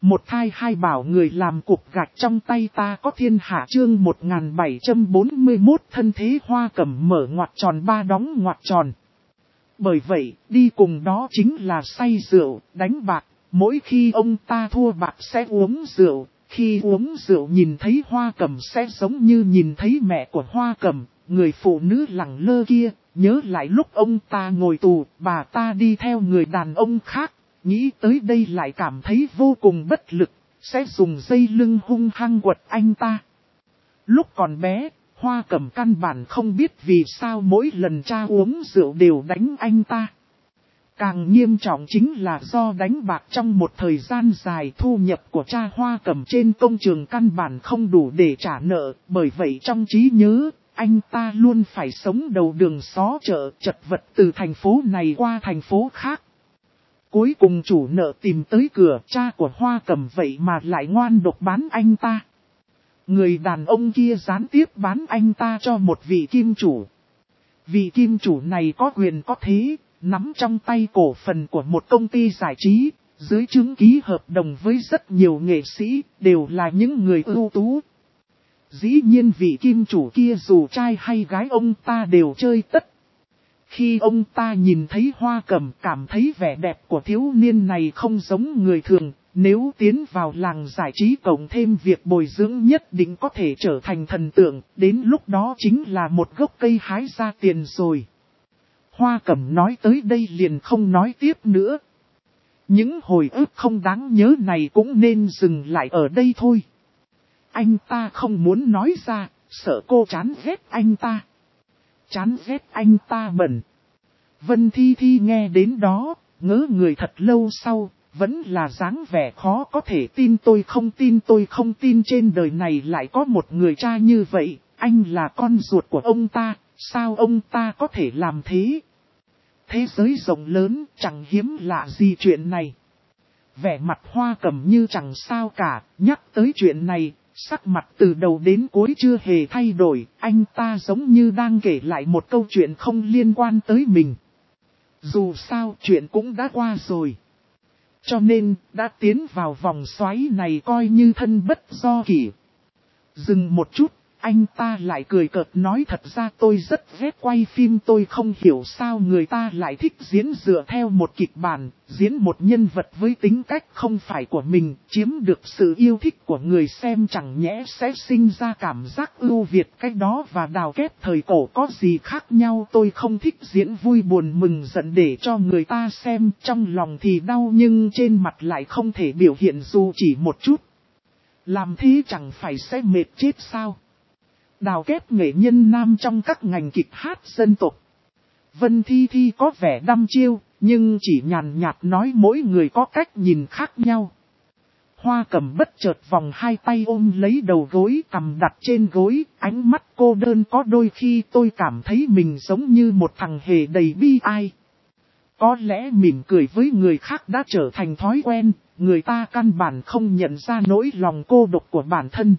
Một thai hai bảo người làm cục gạch trong tay ta có thiên hạ chương 1741 thân thế Hoa Cẩm mở ngoặc tròn ba đóng ngoặc tròn. Bởi vậy, đi cùng đó chính là say rượu, đánh bạc, mỗi khi ông ta thua bạc sẽ uống rượu, khi uống rượu nhìn thấy Hoa Cẩm sẽ giống như nhìn thấy mẹ của Hoa Cẩm, người phụ nữ lẳng lơ kia, nhớ lại lúc ông ta ngồi tù, bà ta đi theo người đàn ông khác. Nghĩ tới đây lại cảm thấy vô cùng bất lực, sẽ dùng dây lưng hung hăng quật anh ta. Lúc còn bé, Hoa Cẩm căn bản không biết vì sao mỗi lần cha uống rượu đều đánh anh ta. Càng nghiêm trọng chính là do đánh bạc trong một thời gian dài thu nhập của cha Hoa Cẩm trên công trường căn bản không đủ để trả nợ, bởi vậy trong trí nhớ, anh ta luôn phải sống đầu đường xó chợ chật vật từ thành phố này qua thành phố khác. Cuối cùng chủ nợ tìm tới cửa, cha của Hoa Cẩm vậy mà lại ngoan độc bán anh ta. Người đàn ông kia gián tiếp bán anh ta cho một vị kim chủ. Vị kim chủ này có quyền có thế, nắm trong tay cổ phần của một công ty giải trí, dưới chứng ký hợp đồng với rất nhiều nghệ sĩ, đều là những người ưu tú. Dĩ nhiên vị kim chủ kia dù trai hay gái ông ta đều chơi tất. Khi ông ta nhìn thấy Hoa Cẩm cảm thấy vẻ đẹp của thiếu niên này không giống người thường, nếu tiến vào làng giải trí cộng thêm việc bồi dưỡng nhất định có thể trở thành thần tượng, đến lúc đó chính là một gốc cây hái ra tiền rồi. Hoa Cẩm nói tới đây liền không nói tiếp nữa. Những hồi ức không đáng nhớ này cũng nên dừng lại ở đây thôi. Anh ta không muốn nói ra, sợ cô chán ghét anh ta. Chán ghét anh ta bẩn. Vân Thi Thi nghe đến đó, ngỡ người thật lâu sau, vẫn là dáng vẻ khó có thể tin tôi không tin trên đời này lại có một người cha như vậy, anh là con ruột của ông ta, sao ông ta có thể làm thế? Thế giới rộng lớn, chẳng hiếm lạ gì chuyện này. Vẻ mặt Hoa Cẩm như chẳng sao cả, nhắc tới chuyện này. Sắc mặt từ đầu đến cuối chưa hề thay đổi, anh ta giống như đang kể lại một câu chuyện không liên quan tới mình. Dù sao chuyện cũng đã qua rồi. Cho nên, đã tiến vào vòng xoáy này coi như thân bất do kỷ. Dừng một chút, anh ta lại cười cợt nói thật ra tôi rất ghét quay phim, tôi không hiểu sao người ta lại thích diễn dựa theo một kịch bản, diễn một nhân vật với tính cách không phải của mình, chiếm được sự yêu thích của người xem chẳng nhẽ sẽ sinh ra cảm giác ưu việt. Cái đó và đào kép thời cổ có gì khác nhau, tôi không thích diễn vui buồn mừng giận để cho người ta xem, trong lòng thì đau nhưng trên mặt lại không thể biểu hiện dù chỉ một chút. Làm thế chẳng phải sẽ mệt chết sao? Đào kép nghệ nhân nam trong các ngành kịch hát dân tộc. Vân Thi Thi có vẻ đăm chiêu, nhưng chỉ nhàn nhạt nói mỗi người có cách nhìn khác nhau. Hoa Cẩm bất chợt vòng hai tay ôm lấy đầu gối, cằm đặt trên gối, ánh mắt cô đơn có đôi khi tôi cảm thấy mình giống như một thằng hề đầy bi ai. Có lẽ mỉm cười với người khác đã trở thành thói quen, người ta căn bản không nhận ra nỗi lòng cô độc của bản thân.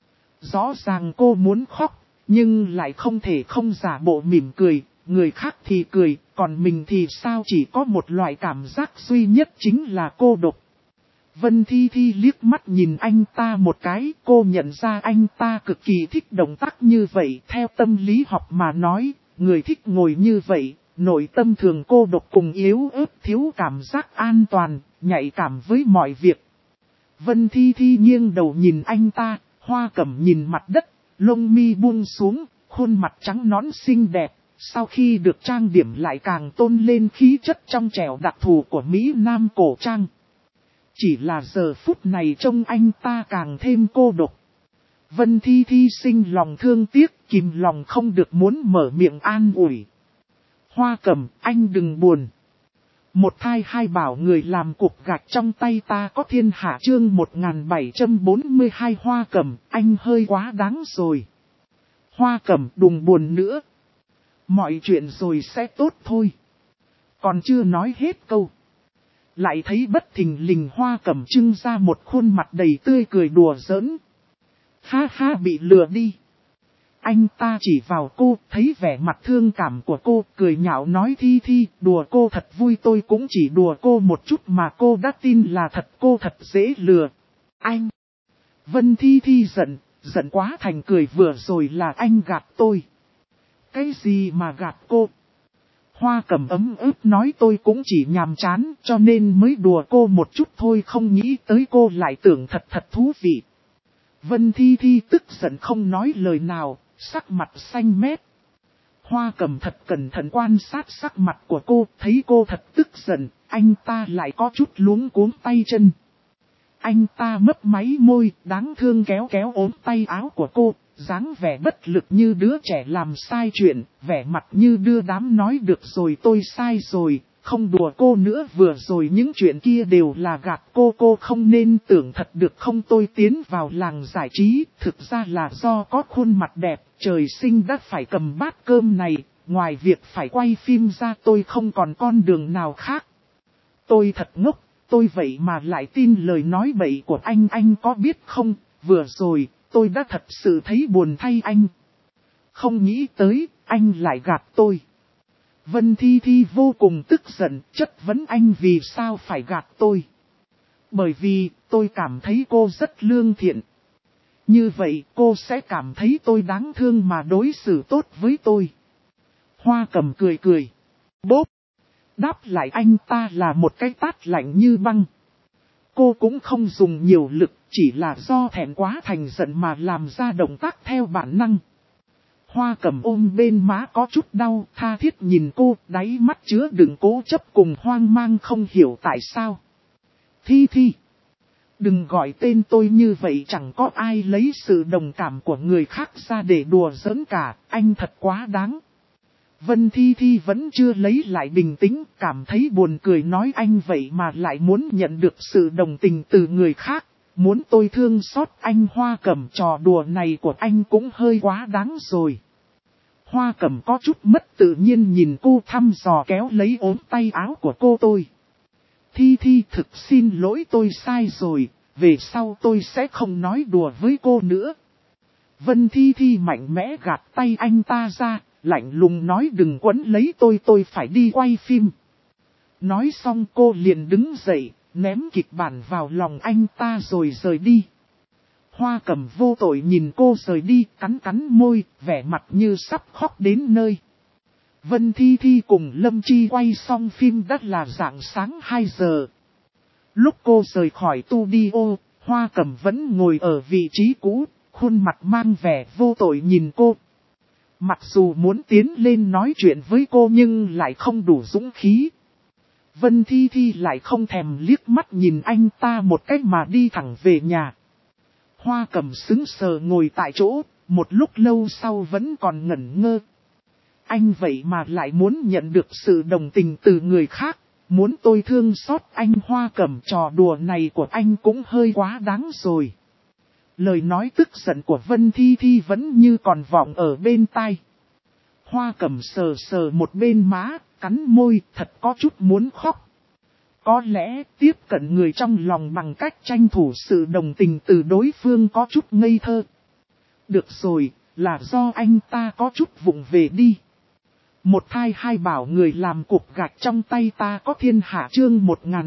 Rõ ràng cô muốn khóc, nhưng lại không thể không giả bộ mỉm cười, người khác thì cười, còn mình thì sao, chỉ có một loại cảm giác duy nhất chính là cô độc. Vân Thi Thi liếc mắt nhìn anh ta một cái, cô nhận ra anh ta cực kỳ thích động tác như vậy, theo tâm lý học mà nói, người thích ngồi như vậy, nội tâm thường cô độc cùng yếu ớt thiếu cảm giác an toàn, nhạy cảm với mọi việc. Vân Thi Thi nghiêng đầu nhìn anh ta. Hoa Cẩm nhìn mặt đất, lông mi buông xuống, khuôn mặt trắng nõn xinh đẹp, sau khi được trang điểm lại càng tôn lên khí chất trong trẻo đặc thù của Mỹ Nam cổ trang. Chỉ là giờ phút này trông anh ta càng thêm cô độc. Vân Thi Thi sinh lòng thương tiếc, kìm lòng không được muốn mở miệng an ủi. Hoa Cẩm, anh đừng buồn. Một thai hai bảo người làm cục gạch trong tay ta có thiên hạ chương 1742 Hoa Cẩm, anh hơi quá đáng rồi. Hoa Cẩm đừng buồn nữa. Mọi chuyện rồi sẽ tốt thôi. Còn chưa nói hết câu. Lại thấy bất thình lình Hoa Cẩm trưng ra một khuôn mặt đầy tươi cười đùa giỡn. Ha ha bị lừa đi. Anh ta chỉ vào cô, thấy vẻ mặt thương cảm của cô, cười nhạo nói Thi Thi, đùa cô thật vui, tôi cũng chỉ đùa cô một chút mà cô đã tin là thật, cô thật dễ lừa. Anh! Vân Thi Thi giận quá thành cười, vừa rồi là anh gạt tôi. Cái gì mà gạt cô? Hoa Cẩm ấm ức nói tôi cũng chỉ nhàm chán cho nên mới đùa cô một chút thôi, không nghĩ tới cô lại tưởng thật thú vị. Vân Thi Thi tức giận không nói lời nào, sắc mặt xanh mét. Hoa Cẩm thật cẩn thận quan sát sắc mặt của cô, thấy cô thật tức giận, anh ta lại có chút luống cuống tay chân. Anh ta mấp máy môi, đáng thương kéo ốm tay áo của cô, dáng vẻ bất lực như đứa trẻ làm sai chuyện, vẻ mặt như đưa đám nói được rồi tôi sai rồi, không đùa cô nữa, vừa rồi những chuyện kia đều là gạt cô không nên tưởng thật được không, tôi tiến vào làng giải trí, thực ra là do có khuôn mặt đẹp, trời sinh đã phải cầm bát cơm này, ngoài việc phải quay phim ra tôi không còn con đường nào khác. Tôi thật ngốc. Tôi vậy mà lại tin lời nói bậy của anh có biết không, vừa rồi, tôi đã thật sự thấy buồn thay anh. Không nghĩ tới, anh lại gạt tôi. Vân Thi Thi vô cùng tức giận, chất vấn anh vì sao phải gạt tôi. Bởi vì, tôi cảm thấy cô rất lương thiện. Như vậy, cô sẽ cảm thấy tôi đáng thương mà đối xử tốt với tôi. Hoa Cẩm cười. Bốp! Đáp lại anh ta là một cái tát lạnh như băng. Cô cũng không dùng nhiều lực, chỉ là do thẹn quá thành giận mà làm ra động tác theo bản năng. Hoa Cẩm ôm bên má có chút đau, tha thiết nhìn cô, đáy mắt chứa đựng cố chấp cùng hoang mang không hiểu tại sao. Thi Thi! Đừng gọi tên tôi như vậy, chẳng có ai lấy sự đồng cảm của người khác ra để đùa giỡn cả, anh thật quá đáng. Vân Thi Thi vẫn chưa lấy lại bình tĩnh, cảm thấy buồn cười nói anh vậy mà lại muốn nhận được sự đồng tình từ người khác, muốn tôi thương xót anh. Hoa Cẩm, trò đùa này của anh cũng hơi quá đáng rồi. Hoa Cẩm có chút mất tự nhiên nhìn cô, thăm dò kéo lấy ốm tay áo của cô. Thi Thi, thực xin lỗi, tôi sai rồi, về sau tôi sẽ không nói đùa với cô nữa. Vân Thi Thi mạnh mẽ gạt tay anh ta ra, lạnh lùng nói đừng quấn lấy tôi phải đi quay phim. Nói xong cô liền đứng dậy, ném kịch bản vào lòng anh ta rồi rời đi. Hoa Cẩm vô tội nhìn cô rời đi, cắn môi, vẻ mặt như sắp khóc đến nơi. Vân Thi Thi cùng Lâm Chi quay xong phim đã là rạng sáng 2 giờ. Lúc cô rời khỏi studio, Hoa Cẩm vẫn ngồi ở vị trí cũ, khuôn mặt mang vẻ vô tội nhìn cô. Mặc dù muốn tiến lên nói chuyện với cô nhưng lại không đủ dũng khí. Vân Thi Thi lại không thèm liếc mắt nhìn anh ta một cách mà đi thẳng về nhà. Hoa Cẩm sững sờ ngồi tại chỗ, một lúc lâu sau vẫn còn ngẩn ngơ. Anh vậy mà lại muốn nhận được sự đồng tình từ người khác, muốn tôi thương xót anh. Hoa Cẩm, trò đùa này của anh cũng hơi quá đáng rồi. Lời nói tức giận của Vân Thi Thi vẫn như còn vọng ở bên tai. Hoa Cẩm sờ một bên má, cắn môi, thật có chút muốn khóc. Có lẽ tiếp cận người trong lòng bằng cách tranh thủ sự đồng tình từ đối phương có chút ngây thơ. Được rồi, là do anh ta có chút vụng về đi. Một thai hai bảo người làm cục gạch trong tay ta có thiên hạ. Chương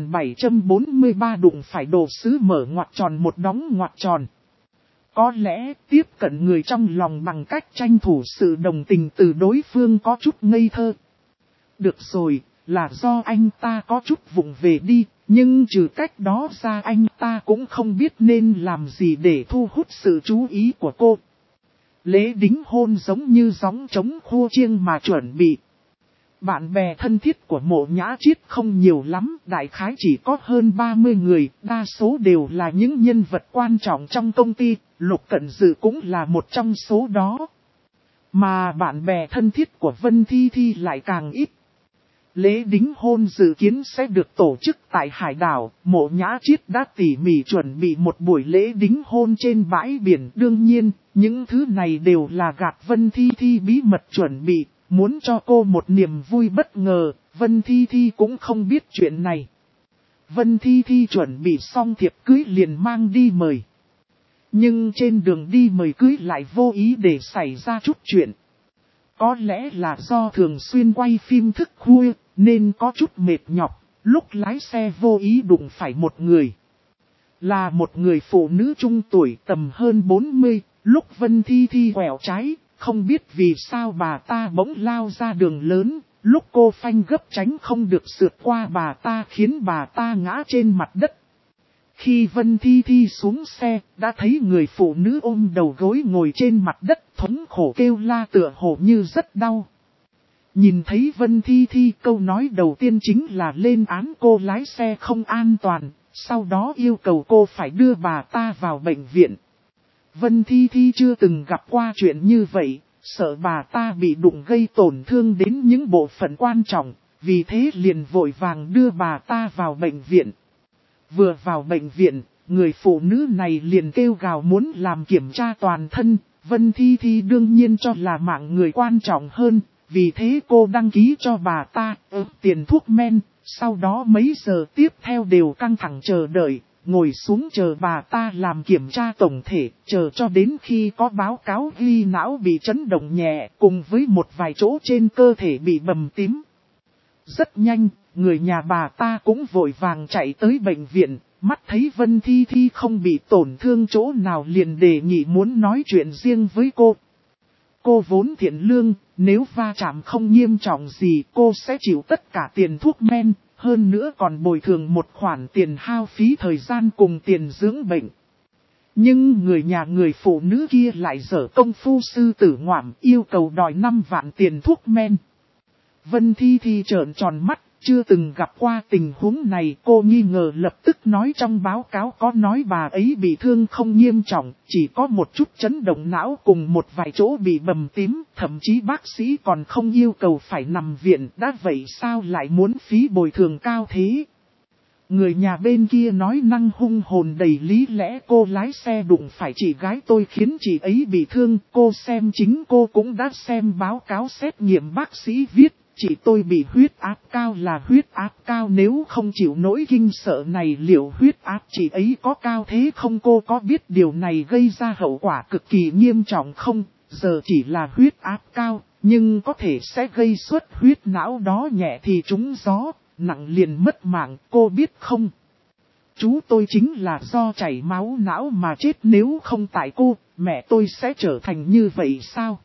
1743 đụng phải đồ sứ mở ngoặc tròn một đóng ngoặc tròn. Có lẽ tiếp cận người trong lòng bằng cách tranh thủ sự đồng tình từ đối phương có chút ngây thơ. Được rồi, là do anh ta có chút vụng về đi, nhưng trừ cách đó ra anh ta cũng không biết nên làm gì để thu hút sự chú ý của cô. Lễ đính hôn giống như gióng trống khua chiêng mà chuẩn bị. Bạn bè thân thiết của Mộ Nhã Chiết không nhiều lắm, đại khái chỉ có hơn 30 người, đa số đều là những nhân vật quan trọng trong công ty, Lục Cẩn Dự cũng là một trong số đó. Mà bạn bè thân thiết của Vân Thi Thi lại càng ít. Lễ đính hôn dự kiến sẽ được tổ chức tại hải đảo, Mộ Nhã Chiết đã tỉ mỉ chuẩn bị một buổi lễ đính hôn trên bãi biển. Đương nhiên, những thứ này đều là gạt Vân Thi Thi bí mật chuẩn bị, muốn cho cô một niềm vui bất ngờ. Vân Thi Thi cũng không biết chuyện này. Vân Thi Thi chuẩn bị xong thiệp cưới liền mang đi mời. Nhưng trên đường đi mời cưới lại vô ý để xảy ra chút chuyện. Có lẽ là do thường xuyên quay phim thức khuya, nên có chút mệt nhọc, lúc lái xe vô ý đụng phải một người. Là một người phụ nữ trung tuổi tầm hơn 40, lúc Vân Thi Thi quẹo trái, không biết vì sao bà ta bỗng lao ra đường lớn, lúc cô phanh gấp tránh không được sượt qua bà ta khiến bà ta ngã trên mặt đất. Khi Vân Thi Thi xuống xe, đã thấy người phụ nữ ôm đầu gối ngồi trên mặt đất thống khổ kêu la tựa hồ như rất đau. Nhìn thấy Vân Thi Thi câu nói đầu tiên chính là lên án cô lái xe không an toàn, sau đó yêu cầu cô phải đưa bà ta vào bệnh viện. Vân Thi Thi chưa từng gặp qua chuyện như vậy, sợ bà ta bị đụng gây tổn thương đến những bộ phận quan trọng, vì thế liền vội vàng đưa bà ta vào bệnh viện. Vừa vào bệnh viện, người phụ nữ này liền kêu gào muốn làm kiểm tra toàn thân, Vân Thi Thi đương nhiên cho là mạng người quan trọng hơn, vì thế cô đăng ký cho bà ta tiền thuốc men, sau đó mấy giờ tiếp theo đều căng thẳng chờ đợi, ngồi xuống chờ bà ta làm kiểm tra tổng thể, chờ cho đến khi có báo cáo ghi não bị chấn động nhẹ cùng với một vài chỗ trên cơ thể bị bầm tím. Rất nhanh, người nhà bà ta cũng vội vàng chạy tới bệnh viện, mắt thấy Vân Thi Thi không bị tổn thương chỗ nào liền đề nghị muốn nói chuyện riêng với cô. Cô vốn thiện lương, nếu va chạm không nghiêm trọng gì cô sẽ chịu tất cả tiền thuốc men, hơn nữa còn bồi thường một khoản tiền hao phí thời gian cùng tiền dưỡng bệnh. Nhưng người nhà người phụ nữ kia lại dở công phu sư tử ngoạm yêu cầu đòi 5 vạn tiền thuốc men. Vân Thi Thi trợn tròn mắt, chưa từng gặp qua tình huống này, cô nghi ngờ lập tức nói trong báo cáo có nói bà ấy bị thương không nghiêm trọng, chỉ có một chút chấn động não cùng một vài chỗ bị bầm tím, thậm chí bác sĩ còn không yêu cầu phải nằm viện, đã vậy sao lại muốn phí bồi thường cao thế. Người nhà bên kia nói năng hung hồn đầy lý lẽ cô lái xe đụng phải chị gái tôi khiến chị ấy bị thương, cô xem chính cô cũng đã xem báo cáo xét nghiệm bác sĩ viết. Chị tôi bị huyết áp cao là huyết áp cao nếu không chịu nỗi kinh sợ này liệu huyết áp chị ấy có cao thế không cô có biết điều này gây ra hậu quả cực kỳ nghiêm trọng không, giờ chỉ là huyết áp cao nhưng có thể sẽ gây xuất huyết não đó nhẹ thì trúng gió, nặng liền mất mạng cô biết không. Chú tôi chính là do chảy máu não mà chết nếu không tại cô, mẹ tôi sẽ trở thành như vậy sao?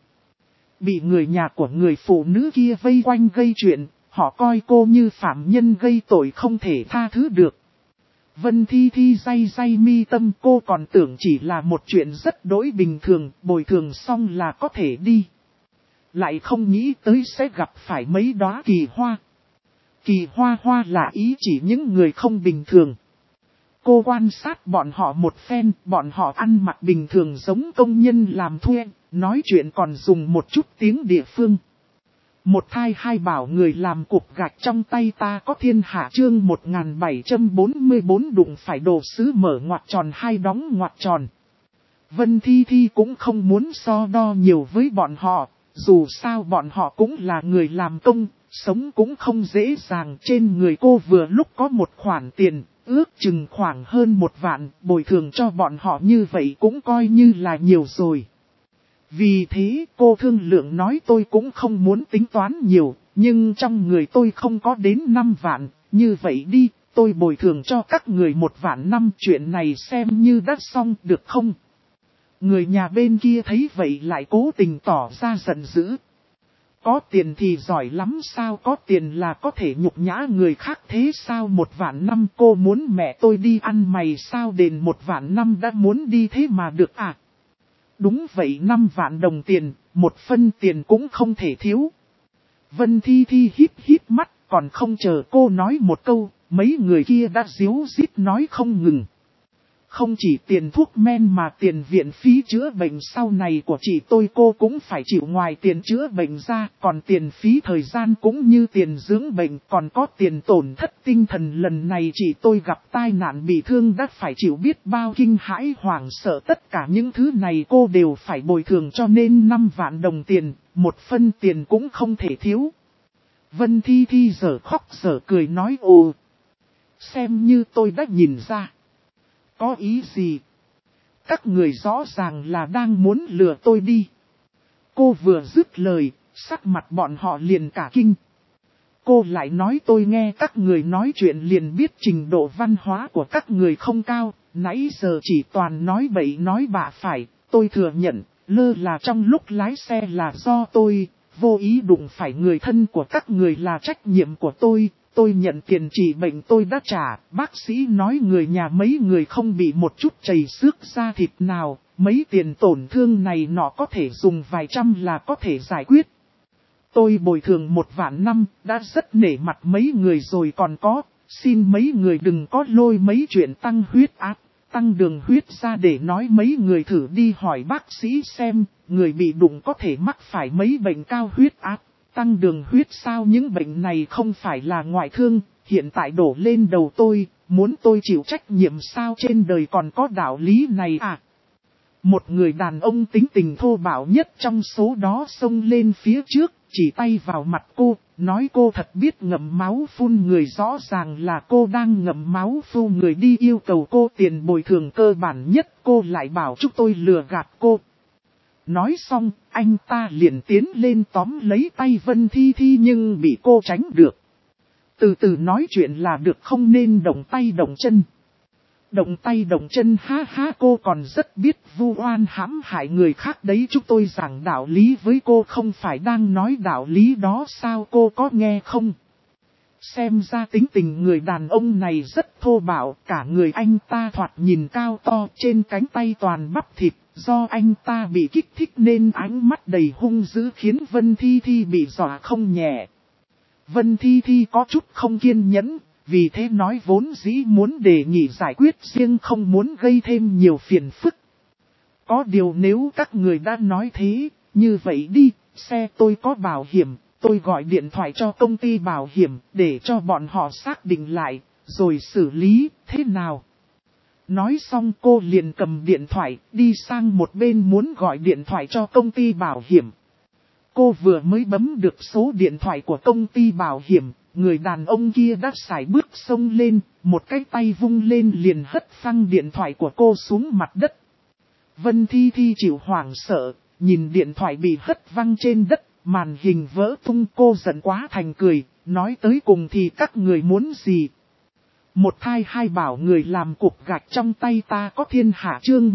Bị người nhà của người phụ nữ kia vây quanh gây chuyện, họ coi cô như phạm nhân gây tội không thể tha thứ được. Vân Thi Thi day mi tâm cô còn tưởng chỉ là một chuyện rất đỗi bình thường, bồi thường xong là có thể đi. Lại không nghĩ tới sẽ gặp phải mấy đóa kỳ hoa. Kỳ hoa là ý chỉ những người không bình thường. Cô quan sát bọn họ một phen, bọn họ ăn mặc bình thường giống công nhân làm thuê, nói chuyện còn dùng một chút tiếng địa phương. Một thai hai bảo người làm cục gạch trong tay ta có thiên hạ chương 1744 đụng phải đồ sứ mở ngoặc tròn hai đóng ngoặc tròn. Vân Thi Thi cũng không muốn so đo nhiều với bọn họ, dù sao bọn họ cũng là người làm công, sống cũng không dễ dàng. Trên người cô vừa lúc có một khoản tiền, ước chừng khoảng hơn 1 vạn, bồi thường cho bọn họ như vậy cũng coi như là nhiều rồi. Vì thế cô thương lượng nói tôi cũng không muốn tính toán nhiều, nhưng trong người tôi không có đến 5 vạn, như vậy đi, tôi bồi thường cho các người 1 vạn 5, chuyện này xem như đã xong được không? Người nhà bên kia thấy vậy lại cố tình tỏ ra giận dữ. Có tiền thì giỏi lắm sao, có tiền là có thể nhục nhã người khác thế sao? 1 vạn 5 cô muốn mẹ tôi đi ăn mày sao, đền 1 vạn 5 đã muốn đi thế mà được à? Đúng vậy, 5 vạn đồng tiền, 1 phân tiền cũng không thể thiếu. Vân Thi Thi híp mắt, còn không chờ cô nói một câu, mấy người kia đã díu dít nói không ngừng. Không chỉ tiền thuốc men mà tiền viện phí chữa bệnh sau này của chị tôi cô cũng phải chịu, ngoài tiền chữa bệnh ra, còn tiền phí thời gian cũng như tiền dưỡng bệnh, còn có tiền tổn thất tinh thần. Lần này chị tôi gặp tai nạn bị thương đã phải chịu biết bao kinh hãi hoảng sợ, tất cả những thứ này cô đều phải bồi thường, cho nên 5 vạn đồng tiền, 1 phân tiền cũng không thể thiếu. Vân Thi Thi giờ khóc giờ cười nói ồ, xem như tôi đã nhìn ra. Có ý gì? các người rõ ràng là đang muốn lừa tôi đi. Cô vừa dứt lời, sắc mặt bọn họ liền cả kinh. Cô lại nói tôi nghe các người nói chuyện liền biết trình độ văn hóa của các người không cao, nãy giờ chỉ toàn nói bậy nói bạ phải, tôi thừa nhận, lơ là trong lúc lái xe là do tôi, vô ý đụng phải người thân của các người là trách nhiệm của tôi nhận tiền trị bệnh tôi đã trả, bác sĩ nói người nhà mấy người không bị một chút chảy xước da thịt nào, mấy tiền tổn thương này nó có thể dùng vài trăm là có thể giải quyết. Tôi bồi thường 1 vạn năm, đã rất nể mặt mấy người rồi còn có, xin mấy người đừng có lôi mấy chuyện tăng huyết áp, tăng đường huyết ra để nói mấy người thử đi hỏi bác sĩ xem, người bị đụng có thể mắc phải mấy bệnh cao huyết áp, tăng đường huyết sao những bệnh này không phải là ngoại thương, hiện tại đổ lên đầu tôi, muốn tôi chịu trách nhiệm sao trên đời còn có đạo lý này à? Một người đàn ông tính tình thô bạo nhất trong số đó xông lên phía trước, chỉ tay vào mặt cô, nói cô thật biết ngậm máu phun người, rõ ràng là cô đang ngậm máu phun người đi yêu cầu cô tiền bồi thường cơ bản nhất, cô lại bảo chúng tôi lừa gạt cô. Nói xong, anh ta liền tiến lên tóm lấy tay Vân Thi Thi nhưng bị cô tránh được. Từ từ nói chuyện là được không nên động tay động chân. Động tay động chân ha ha, cô còn rất biết vu oan hãm hại người khác đấy, chúng tôi giảng đạo lý với cô không phải đang nói đạo lý đó sao, cô có nghe không? Xem ra tính tình người đàn ông này rất thô bạo, cả người anh ta thoạt nhìn cao to, trên cánh tay toàn bắp thịt, do anh ta bị kích thích nên ánh mắt đầy hung dữ khiến Vân Thi Thi bị dọa không nhẹ. Vân Thi Thi có chút không kiên nhẫn. Vì thế nói vốn dĩ muốn đề nghị giải quyết riêng không muốn gây thêm nhiều phiền phức. Có điều nếu các người đã nói thế, như vậy đi, xe tôi có bảo hiểm, tôi gọi điện thoại cho công ty bảo hiểm để cho bọn họ xác định lại, rồi xử lý, thế nào? Nói xong cô liền cầm điện thoại, đi sang một bên muốn gọi điện thoại cho công ty bảo hiểm. Cô vừa mới bấm được số điện thoại của công ty bảo hiểm. Người đàn ông kia đã sải bước xông lên, một cái tay vung lên liền hất phăng điện thoại của cô xuống mặt đất. Vân Thi Thi chịu hoảng sợ, nhìn điện thoại bị hất văng trên đất, màn hình vỡ tung, cô giận quá thành cười, nói tới cùng thì các người muốn gì? Một thai hai bảo người làm cục gạch trong tay ta có thiên hạ, chương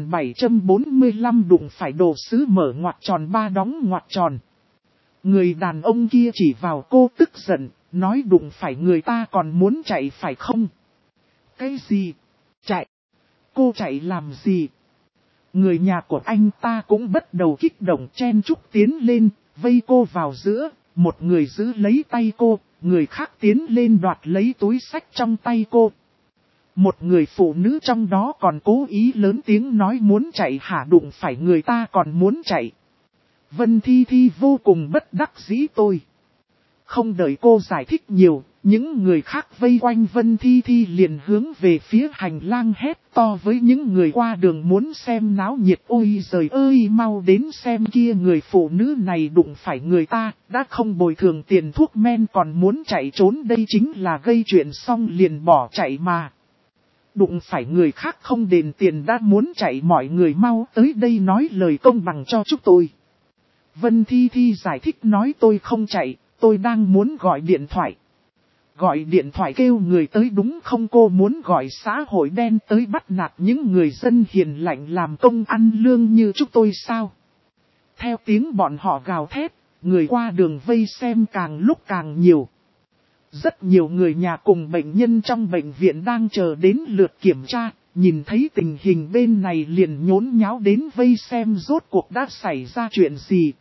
1745 đụng phải đồ sứ mở ngoặc tròn ba đóng ngoặc tròn. Người đàn ông kia chỉ vào cô tức giận, nói đụng phải người ta còn muốn chạy phải không? Cái gì? Chạy? Cô chạy làm gì? Người nhà của anh ta cũng bắt đầu kích động chen chúc tiến lên, vây cô vào giữa, một người giữ lấy tay cô, người khác tiến lên đoạt lấy túi xách trong tay cô. Một người phụ nữ trong đó còn cố ý lớn tiếng nói muốn chạy hả, đụng phải người ta còn muốn chạy. Vân Thi Thi vô cùng bất đắc dĩ tôi. Không đợi cô giải thích nhiều, những người khác vây quanh Vân Thi Thi liền hướng về phía hành lang hét to với những người qua đường muốn xem náo nhiệt. Ôi giời ơi, mau đến xem kia, người phụ nữ này đụng phải người ta, đã không bồi thường tiền thuốc men còn muốn chạy trốn, đây chính là gây chuyện xong liền bỏ chạy mà. Đụng phải người khác không đền tiền đã muốn chạy, mọi người mau tới đây nói lời công bằng cho chúng tôi. Vân Thi Thi giải thích nói tôi không chạy, tôi đang muốn gọi điện thoại. Gọi điện thoại kêu người tới đúng không, cô muốn gọi xã hội đen tới bắt nạt những người dân hiền lành làm công ăn lương như chúng tôi sao? Theo tiếng bọn họ gào thét, người qua đường vây xem càng lúc càng nhiều. Rất nhiều người nhà cùng bệnh nhân trong bệnh viện đang chờ đến lượt kiểm tra, nhìn thấy tình hình bên này liền nhốn nháo đến vây xem rốt cuộc đã xảy ra chuyện gì.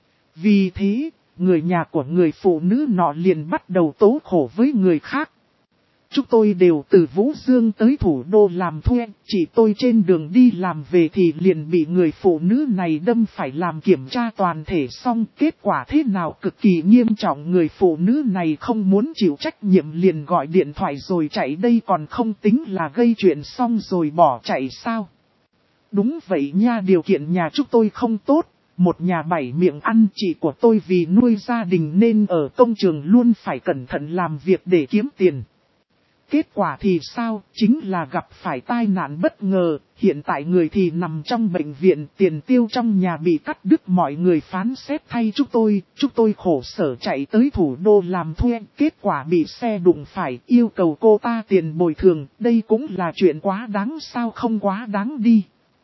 Vì thế, người nhà của người phụ nữ nọ liền bắt đầu tố khổ với người khác. Chúng tôi đều từ Vũ Dương tới thủ đô làm thuê, chỉ tôi trên đường đi làm về thì liền bị người phụ nữ này đâm phải làm kiểm tra toàn thể, xong kết quả thế nào cực kỳ nghiêm trọng, người phụ nữ này không muốn chịu trách nhiệm liền gọi điện thoại rồi chạy, đây còn không tính là gây chuyện xong rồi bỏ chạy sao? Đúng vậy nha, điều kiện nhà chúng tôi không tốt. Một nhà 7 miệng ăn, chị của tôi vì nuôi gia đình nên ở công trường luôn phải cẩn thận làm việc để kiếm tiền. Kết quả thì sao, chính là gặp phải tai nạn bất ngờ, hiện tại người thì nằm trong bệnh viện, tiền tiêu trong nhà bị cắt đứt, mọi người phán xét thay chúng tôi khổ sở chạy tới thủ đô làm thuê, kết quả bị xe đụng phải, yêu cầu cô ta tiền bồi thường, đây cũng là chuyện quá đáng sao, không quá đáng đi.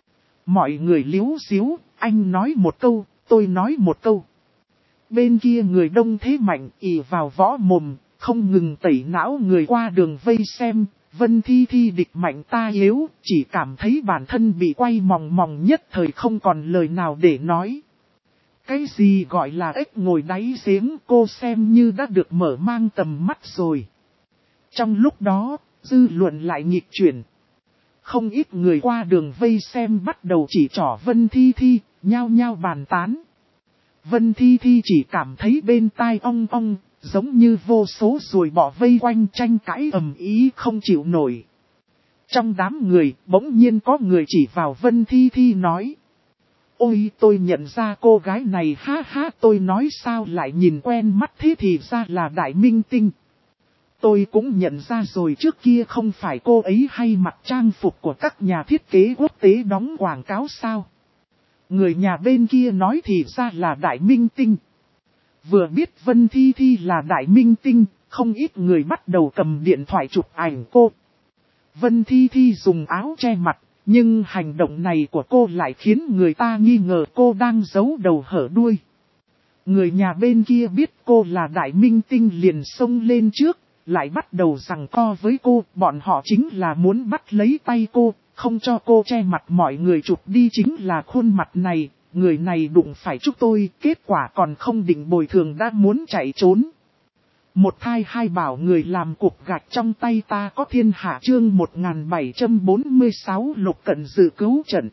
Mọi người líu xíu, anh nói một câu, tôi nói một câu. Bên kia người đông thế mạnh, ỷ vào võ mồm, không ngừng tẩy não người qua đường vây xem, Vân Thi Thi địch mạnh ta yếu, chỉ cảm thấy bản thân bị quay mòng mòng nhất thời không còn lời nào để nói. Cái gì gọi là ếch ngồi đáy giếng, cô xem như đã được mở mang tầm mắt rồi. Trong lúc đó, dư luận lại nghịch chuyển. Không ít người qua đường vây xem bắt đầu chỉ trỏ Vân Thi Thi, nhao nhao bàn tán. Vân Thi Thi chỉ cảm thấy bên tai ong ong, giống như vô số ruồi bọ vây quanh tranh cãi ầm ĩ không chịu nổi. Trong đám người, bỗng nhiên có người chỉ vào Vân Thi Thi nói. Ôi tôi nhận ra cô gái này, ha ha, tôi nói sao lại nhìn quen mắt thế, thì ra là Đại Minh Tinh. Tôi cũng nhận ra rồi, trước kia không phải cô ấy hay mặc trang phục của các nhà thiết kế quốc tế đóng quảng cáo sao. Người nhà bên kia nói thì ra là Đại Minh Tinh. Vừa biết Vân Thi Thi là Đại Minh Tinh, không ít người bắt đầu cầm điện thoại chụp ảnh cô. Vân Thi Thi dùng áo che mặt, nhưng hành động này của cô lại khiến người ta nghi ngờ cô đang giấu đầu hở đuôi. Người nhà bên kia biết cô là Đại Minh Tinh liền xông lên trước, lại bắt đầu giằng co với cô, bọn họ chính là muốn bắt lấy tay cô, không cho cô che mặt, mọi người chụp đi chính là khuôn mặt này, người này đụng phải chúng tôi, kết quả còn không định bồi thường đã muốn chạy trốn. Một thai hai bảo người làm cục gạch trong tay ta có thiên hạ, chương 1746 Lục Cận Dự cứu trận.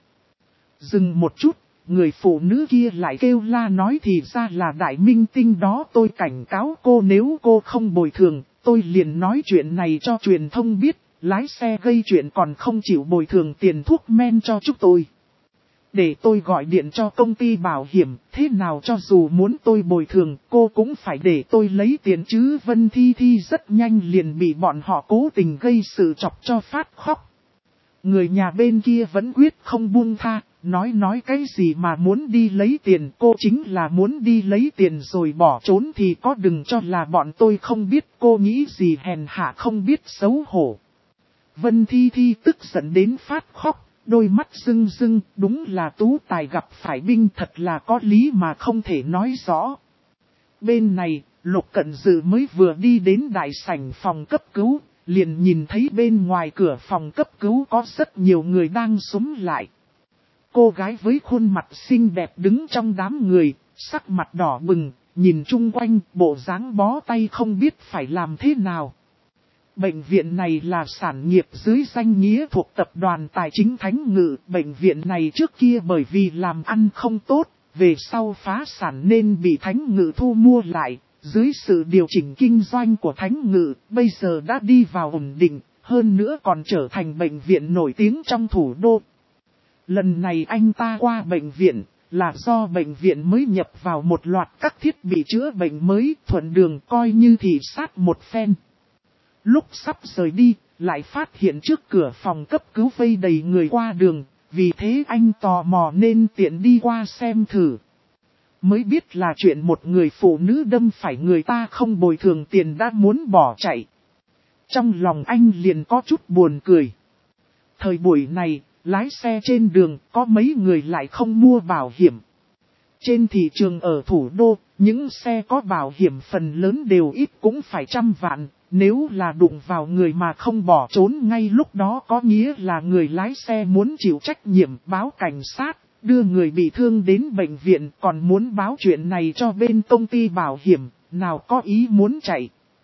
Dừng một chút, người phụ nữ kia lại kêu la nói thì ra là Đại Minh Tinh đó, tôi cảnh cáo cô nếu cô không bồi thường, tôi liền nói chuyện này cho truyền thông biết, lái xe gây chuyện còn không chịu bồi thường tiền thuốc men cho chúng tôi. Để tôi gọi điện cho công ty bảo hiểm, thế nào cho dù muốn tôi bồi thường, cô cũng phải để tôi lấy tiền chứ. Vân Thi Thi rất nhanh liền bị bọn họ cố tình gây sự chọc cho phát khóc. Người nhà bên kia vẫn quyết không buông tha, nói cái gì mà muốn đi lấy tiền, cô chính là muốn đi lấy tiền rồi bỏ trốn thì có, đừng cho là bọn tôi không biết cô nghĩ gì, hèn hạ không biết xấu hổ. Vân Thi Thi tức giận đến phát khóc. Đôi mắt rưng rưng, đúng là tú tài gặp phải binh, thật là có lý mà không thể nói rõ. Bên này, Lục Cận Dự mới vừa đi đến đại sảnh phòng cấp cứu, liền nhìn thấy bên ngoài cửa phòng cấp cứu có rất nhiều người đang xúm lại. Cô gái với khuôn mặt xinh đẹp đứng trong đám người, sắc mặt đỏ bừng, nhìn chung quanh, bộ dáng bó tay không biết phải làm thế nào. Bệnh viện này là sản nghiệp dưới danh nghĩa thuộc tập đoàn tài chính Thánh Ngự. Bệnh viện này trước kia bởi vì làm ăn không tốt, về sau phá sản nên bị Thánh Ngự thu mua lại. Dưới sự điều chỉnh kinh doanh của Thánh Ngự, bây giờ đã đi vào ổn định, hơn nữa còn trở thành bệnh viện nổi tiếng trong thủ đô. Lần này anh ta qua bệnh viện, là do bệnh viện mới nhập vào một loạt các thiết bị chữa bệnh mới, thuận đường coi như thị sát một phen. Lúc sắp rời đi, lại phát hiện trước cửa phòng cấp cứu vây đầy người qua đường, vì thế anh tò mò nên tiện đi qua xem thử. Mới biết là chuyện một người phụ nữ đâm phải người ta không bồi thường tiền đã muốn bỏ chạy. Trong lòng anh liền có chút buồn cười. Thời buổi này, lái xe trên đường có mấy người lại không mua bảo hiểm. Trên thị trường ở thủ đô, những xe có bảo hiểm phần lớn đều ít cũng phải 100 vạn. Nếu là đụng vào người mà không bỏ trốn ngay lúc đó có nghĩa là người lái xe muốn chịu trách nhiệm, báo cảnh sát, đưa người bị thương đến bệnh viện, còn muốn báo chuyện này cho bên công ty bảo hiểm, nào có ý muốn chạy.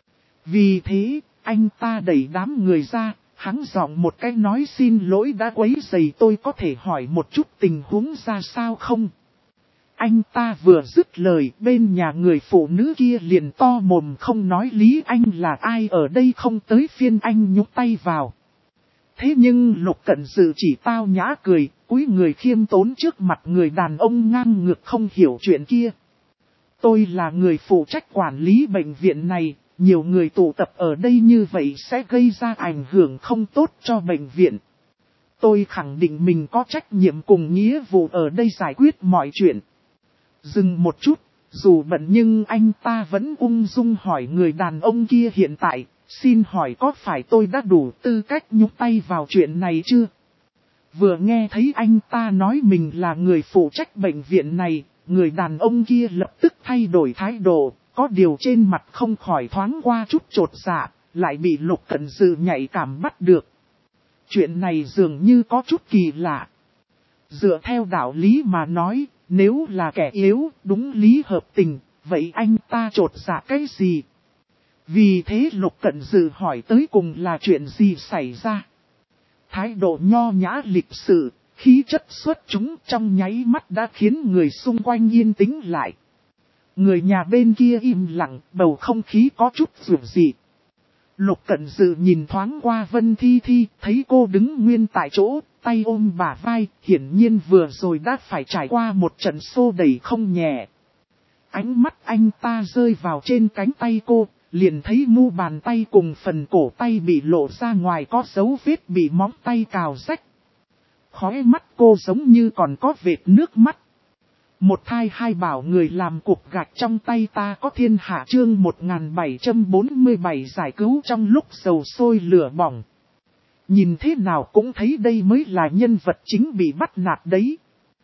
Vì thế, anh ta đẩy đám người ra, hắng giọng một cái nói xin lỗi đã quấy rầy, tôi có thể hỏi một chút tình huống ra sao không? Anh ta vừa dứt lời, bên nhà người phụ nữ kia liền to mồm không nói lý, anh là ai ở đây không tới phiên anh nhúc tay vào. Thế nhưng Lục Cận Dự chỉ tao nhã cười, cúi người khiêm tốn trước mặt người đàn ông ngang ngược không hiểu chuyện kia. Tôi là người phụ trách quản lý bệnh viện này, nhiều người tụ tập ở đây như vậy sẽ gây ra ảnh hưởng không tốt cho bệnh viện. Tôi khẳng định mình có trách nhiệm cùng nghĩa vụ ở đây giải quyết mọi chuyện. Dừng một chút, dù bận nhưng anh ta vẫn ung dung hỏi người đàn ông kia hiện tại, xin hỏi có phải tôi đã đủ tư cách nhúc tay vào chuyện này chưa? Vừa nghe thấy anh ta nói mình là người phụ trách bệnh viện này, người đàn ông kia lập tức thay đổi thái độ, có điều trên mặt không khỏi thoáng qua chút chột dạ, lại bị Lục Cẩn Dừ nhạy cảm bắt được. Chuyện này dường như có chút kỳ lạ. Dựa theo đạo lý mà nói, nếu là kẻ yếu, đúng lý hợp tình, vậy anh ta chột dạ cái gì? Vì thế Lục Cẩn Dừ hỏi tới cùng là chuyện gì xảy ra? Thái độ nho nhã lịch sự, khí chất xuất chúng trong nháy mắt đã khiến người xung quanh yên tĩnh lại. Người nhà bên kia im lặng, bầu không khí có chút rủi dị. Lục Cẩn Dừ nhìn thoáng qua Vân Thi Thi, thấy cô đứng nguyên tại chỗ, tay ôm bả vai, hiển nhiên vừa rồi đã phải trải qua một trận xô đẩy không nhẹ. Ánh mắt anh ta rơi vào trên cánh tay cô, liền thấy mu bàn tay cùng phần cổ tay bị lộ ra ngoài có dấu vết bị móng tay cào rách. Khóe mắt cô giống như còn có vệt nước mắt. Một thai hai bảo người làm cục gạch trong tay ta có thiên hạ chương 1747 giải cứu trong lúc dầu sôi lửa bỏng. Nhìn thế nào cũng thấy đây mới là nhân vật chính bị bắt nạt đấy.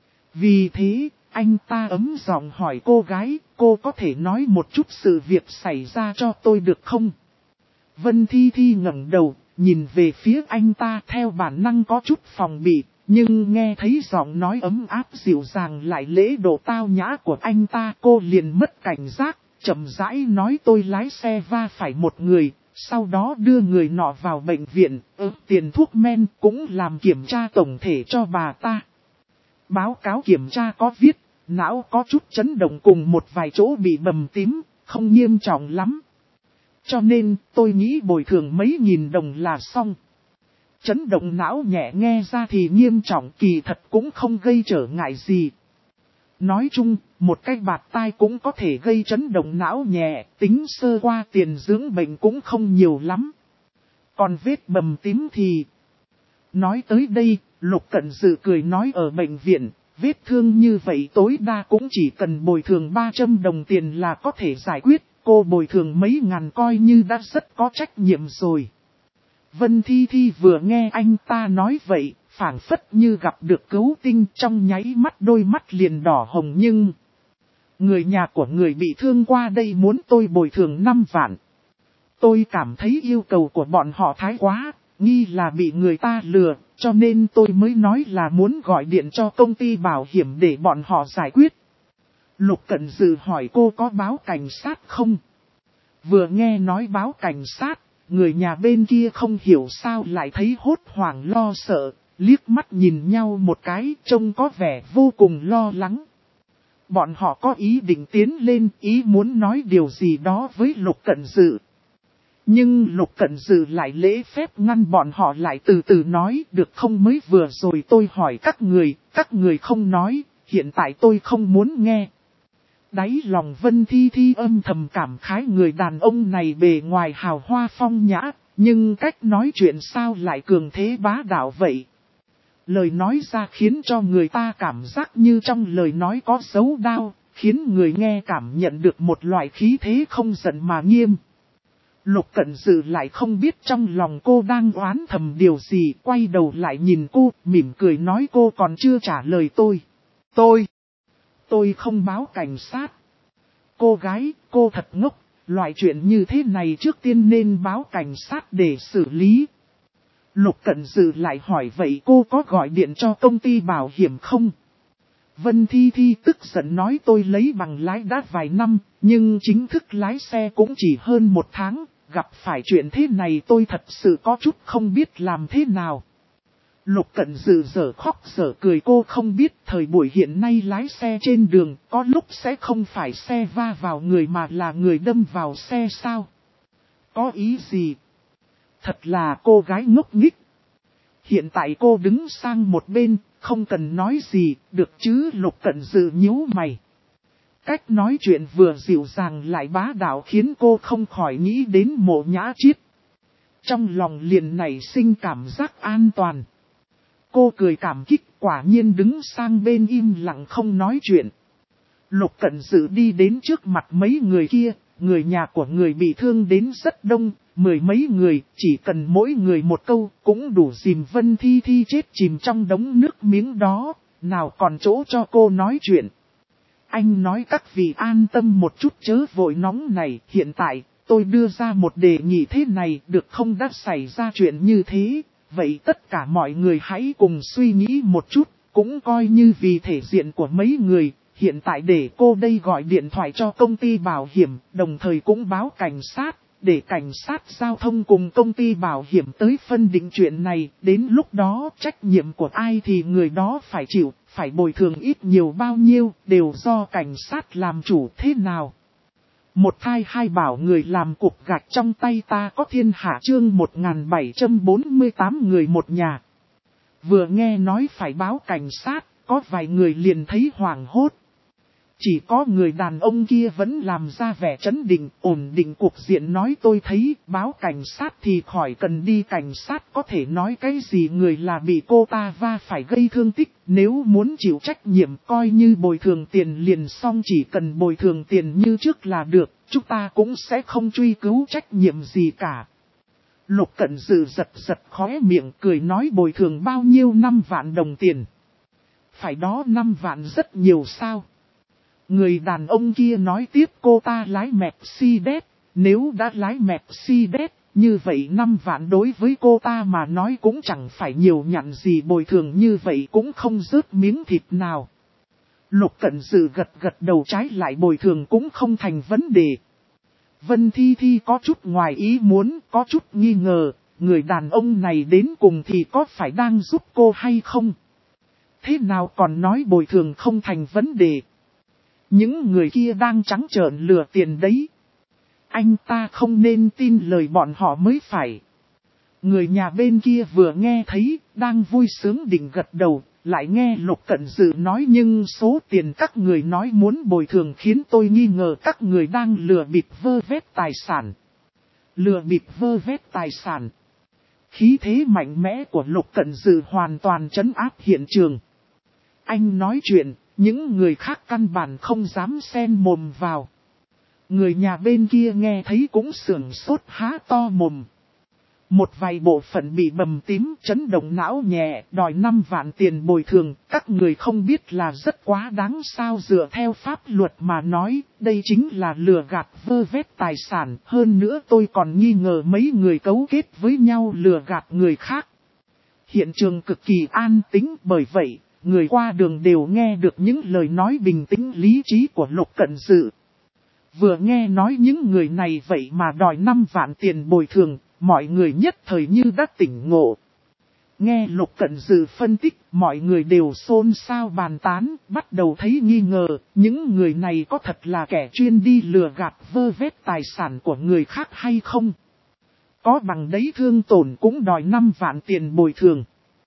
Vì thế, anh ta ấm giọng hỏi cô gái, cô có thể nói một chút sự việc xảy ra cho tôi được không? Vân Thi Thi ngẩng đầu, nhìn về phía anh ta theo bản năng có chút phòng bị. Nhưng nghe thấy giọng nói ấm áp dịu dàng lại lễ độ tao nhã của anh ta, cô liền mất cảnh giác, chậm rãi nói tôi lái xe va phải một người, sau đó đưa người nọ vào bệnh viện, tiền thuốc men cũng làm kiểm tra tổng thể cho bà ta. Báo cáo kiểm tra có viết, não có chút chấn động cùng một vài chỗ bị bầm tím, không nghiêm trọng lắm. Cho nên tôi nghĩ bồi thường mấy nghìn đồng là xong. Chấn động não nhẹ nghe ra thì nghiêm trọng, kỳ thật cũng không gây trở ngại gì. Nói chung, một cái bạt tai cũng có thể gây chấn động não nhẹ, tính sơ qua tiền dưỡng bệnh cũng không nhiều lắm. Còn vết bầm tím thì... Nói tới đây, Lục Cẩn Dừ cười nói ở bệnh viện, vết thương như vậy tối đa cũng chỉ cần bồi thường 300 đồng tiền là có thể giải quyết, cô bồi thường mấy ngàn coi như đã rất có trách nhiệm rồi. Vân Thi Thi vừa nghe anh ta nói vậy, phảng phất như gặp được cứu tinh, trong nháy mắt đôi mắt liền đỏ hồng. Nhưng người nhà của người bị thương qua đây muốn tôi bồi thường 5 vạn. Tôi cảm thấy yêu cầu của bọn họ thái quá, nghi là bị người ta lừa, cho nên tôi mới nói là muốn gọi điện cho công ty bảo hiểm để bọn họ giải quyết. Lục Cẩn Dừ hỏi cô có báo cảnh sát không? Vừa nghe nói báo cảnh sát, người nhà bên kia không hiểu sao lại thấy hốt hoảng lo sợ, liếc mắt nhìn nhau một cái, trông có vẻ vô cùng lo lắng. Bọn họ có ý định tiến lên, ý muốn nói điều gì đó với Lục Cẩn Dừ. Nhưng Lục Cẩn Dừ lại lễ phép ngăn bọn họ lại, từ từ nói, được không, mới vừa rồi tôi hỏi các người không nói, hiện tại tôi không muốn nghe. Đáy lòng Vân Thi Thi âm thầm cảm khái người đàn ông này bề ngoài hào hoa phong nhã, nhưng cách nói chuyện sao lại cường thế bá đạo vậy. Lời nói ra khiến cho người ta cảm giác như trong lời nói có dấu đao, khiến người nghe cảm nhận được một loại khí thế không giận mà nghiêm. Lục Cẩn Dừ lại không biết trong lòng cô đang oán thầm điều gì, quay đầu lại nhìn cô, mỉm cười nói cô còn chưa trả lời tôi. Tôi không báo cảnh sát. Cô gái, cô thật ngốc, loại chuyện như thế này trước tiên nên báo cảnh sát để xử lý. Lục Cẩn Dừ lại hỏi vậy cô có gọi điện cho công ty bảo hiểm không? Vân Thi Thi tức giận nói tôi lấy bằng lái đã vài năm, nhưng chính thức lái xe cũng chỉ hơn 1 tháng, gặp phải chuyện thế này tôi thật sự có chút không biết làm thế nào. Lục Cẩn Dừ dở khóc dở cười, cô không biết thời buổi hiện nay lái xe trên đường có lúc sẽ không phải xe va vào người mà là người đâm vào xe sao? Có ý gì? Thật là cô gái ngốc nghếch. Hiện tại cô đứng sang một bên, không cần nói gì, được chứ? Lục Cẩn Dừ nhíu mày. Cách nói chuyện vừa dịu dàng lại bá đạo khiến cô không khỏi nghĩ đến Mộ Nhã Chiết. Trong lòng liền nảy sinh cảm giác an toàn. Cô cười cảm kích, quả nhiên đứng sang bên im lặng không nói chuyện. Lục Cẩn Sự đi đến trước mặt mấy người kia, người nhà của người bị thương đến rất đông, 10 mấy người, chỉ cần mỗi người một câu cũng đủ dìm Vân Thi Thi chết chìm trong đống nước miếng đó, nào còn chỗ cho cô nói chuyện. Anh nói các vị an tâm một chút chớ vội nóng này, hiện tại tôi đưa ra một đề nghị thế này được không, đã xảy ra chuyện như thế, vậy tất cả mọi người hãy cùng suy nghĩ một chút, cũng coi như vì thể diện của mấy người. Hiện tại để cô đây gọi điện thoại cho công ty bảo hiểm, đồng thời cũng báo cảnh sát, để cảnh sát giao thông cùng công ty bảo hiểm tới phân định chuyện này. Đến lúc đó trách nhiệm của ai thì người đó phải chịu, phải bồi thường ít nhiều bao nhiêu, đều do cảnh sát làm chủ thế nào. Một thai hai bảo người làm cục gạch trong tay ta có thiên hạ chương 1748 người một nhà. Vừa nghe nói phải báo cảnh sát, có vài người liền thấy hoảng hốt. Chỉ có người đàn ông kia vẫn làm ra vẻ trấn định, ổn định cục diện nói tôi thấy báo cảnh sát thì khỏi cần đi, cảnh sát có thể nói cái gì, người là bị cô ta va phải gây thương tích, nếu muốn chịu trách nhiệm coi như bồi thường tiền liền xong, chỉ cần bồi thường tiền như trước là được, chúng ta cũng sẽ không truy cứu trách nhiệm gì cả. Lục Cẩn Sự giật giật khóe miệng cười nói bồi thường bao nhiêu, 5 vạn đồng tiền. Phải đó, 5 vạn rất nhiều sao? Người đàn ông kia nói tiếp cô ta lái Mercedes, nếu đã lái Mercedes, như vậy 5 vạn đối với cô ta mà nói cũng chẳng phải nhiều nhặn gì, bồi thường như vậy cũng không rớt miếng thịt nào. Lục Cẩn Sự gật gật đầu, trái lại bồi thường cũng không thành vấn đề. Vân Thi Thi có chút ngoài ý muốn, có chút nghi ngờ, người đàn ông này đến cùng thì có phải đang giúp cô hay không? Thế nào còn nói bồi thường không thành vấn đề? Những người kia đang trắng trợn lừa tiền đấy. Anh ta không nên tin lời bọn họ mới phải. Người nhà bên kia vừa nghe thấy, đang vui sướng định gật đầu, lại nghe Lục Cẩn Sự nói nhưng số tiền các người nói muốn bồi thường khiến tôi nghi ngờ các người đang lừa bịp vơ vét tài sản. Lừa bịp vơ vét tài sản. Khí thế mạnh mẽ của Lục Cẩn Sự hoàn toàn trấn áp hiện trường. Anh nói chuyện, những người khác căn bản không dám xen mồm vào. Người nhà bên kia nghe thấy cũng sửng sốt há to mồm. Một vài bộ phận bị bầm tím, chấn động não nhẹ, đòi 5 vạn tiền bồi thường, các người không biết là rất quá đáng sao? Dựa theo pháp luật mà nói, đây chính là lừa gạt vơ vét tài sản, hơn nữa tôi còn nghi ngờ mấy người cấu kết với nhau lừa gạt người khác. Hiện trường cực kỳ an tĩnh, bởi vậy người qua đường đều nghe được những lời nói bình tĩnh lý trí của Lục Cẩn Sự. Vừa nghe nói những người này vậy mà đòi 5 vạn tiền bồi thường, mọi người nhất thời như đã tỉnh ngộ. Nghe Lục Cẩn Sự phân tích, mọi người đều xôn xao bàn tán, bắt đầu thấy nghi ngờ, những người này có thật là kẻ chuyên đi lừa gạt vơ vét tài sản của người khác hay không? Có bằng đấy thương tổn cũng đòi 5 vạn tiền bồi thường.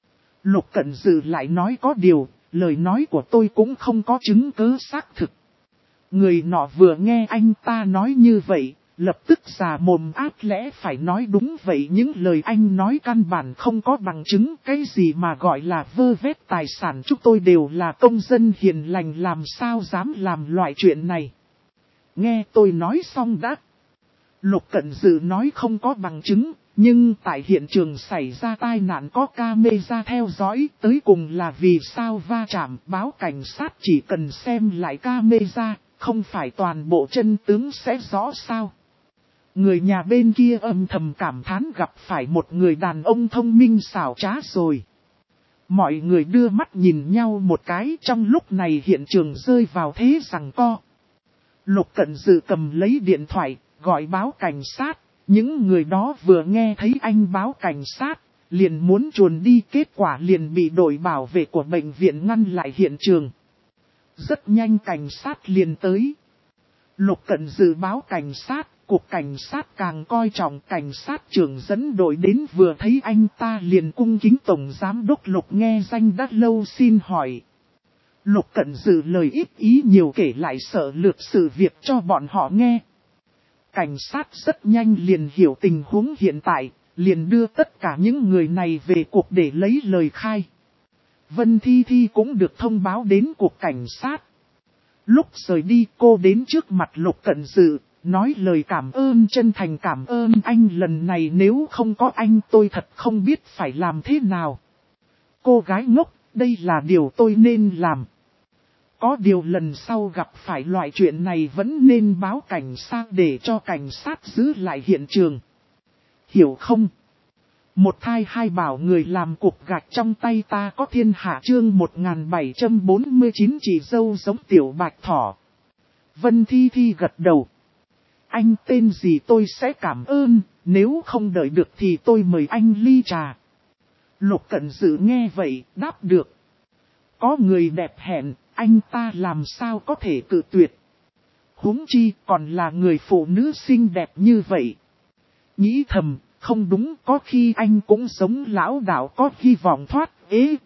Lục Cẩn Sự lại nói có điều, lời nói của tôi cũng không có chứng cứ xác thực. Người nọ vừa nghe anh ta nói như vậy, lập tức già mồm át lẽ phải nói đúng vậy, những lời anh nói căn bản không có bằng chứng, cái gì mà gọi là vơ vét tài sản, chúng tôi đều là công dân hiền lành làm sao dám làm loại chuyện này. Nghe tôi nói xong đã. Lục Cẩn Sự nói không có bằng chứng, nhưng tại hiện trường xảy ra tai nạn có camera theo dõi, tới cùng là vì sao va chạm, báo cảnh sát chỉ cần xem lại camera, không phải toàn bộ chân tướng sẽ rõ sao. Người nhà bên kia âm thầm cảm thán gặp phải một người đàn ông thông minh xảo trá rồi. Mọi người đưa mắt nhìn nhau một cái, trong lúc này hiện trường rơi vào thế giằng co. Lục Cẩn Sự cầm lấy điện thoại, gọi báo cảnh sát. Những người đó vừa nghe thấy anh báo cảnh sát, liền muốn chuồn đi, kết quả liền bị đội bảo vệ của bệnh viện ngăn lại hiện trường. Rất nhanh cảnh sát liền tới. Lục Cẩn Sự báo cảnh sát, cục cảnh sát càng coi trọng, cảnh sát trưởng dẫn đội đến vừa thấy anh ta liền cung kính tổng giám đốc Lục nghe danh đã lâu xin hỏi. Lục Cẩn Dừ lời ít ý nhiều kể lại sợ lược sự việc cho bọn họ nghe. Cảnh sát rất nhanh liền hiểu tình huống hiện tại, liền đưa tất cả những người này về cuộc để lấy lời khai. Vân Thi Thi cũng được thông báo đến cuộc cảnh sát. Lúc rời đi cô đến trước mặt Lục Cẩn Dừ, nói lời cảm ơn chân thành cảm ơn anh lần này nếu không có anh tôi thật không biết phải làm thế nào. Cô gái ngốc, đây là điều tôi nên làm. Có điều lần sau gặp phải loại chuyện này vẫn nên báo cảnh sát để cho cảnh sát giữ lại hiện trường. Hiểu không? Một thai hai bảo người làm cục gạch trong tay ta có thiên hạ chương 1749 chỉ dâu giống tiểu bạch thỏ. Vân Thi Thi gật đầu. Anh tên gì tôi sẽ cảm ơn, nếu không đợi được thì tôi mời anh ly trà. Lục Cẩn Dừ nghe vậy, đáp được. Có người đẹp hẹn, anh ta làm sao có thể cự tuyệt. Huống chi còn là người phụ nữ xinh đẹp như vậy. Nghĩ thầm, không đúng có khi anh cũng giống lão đạo có hy vọng thoát ế.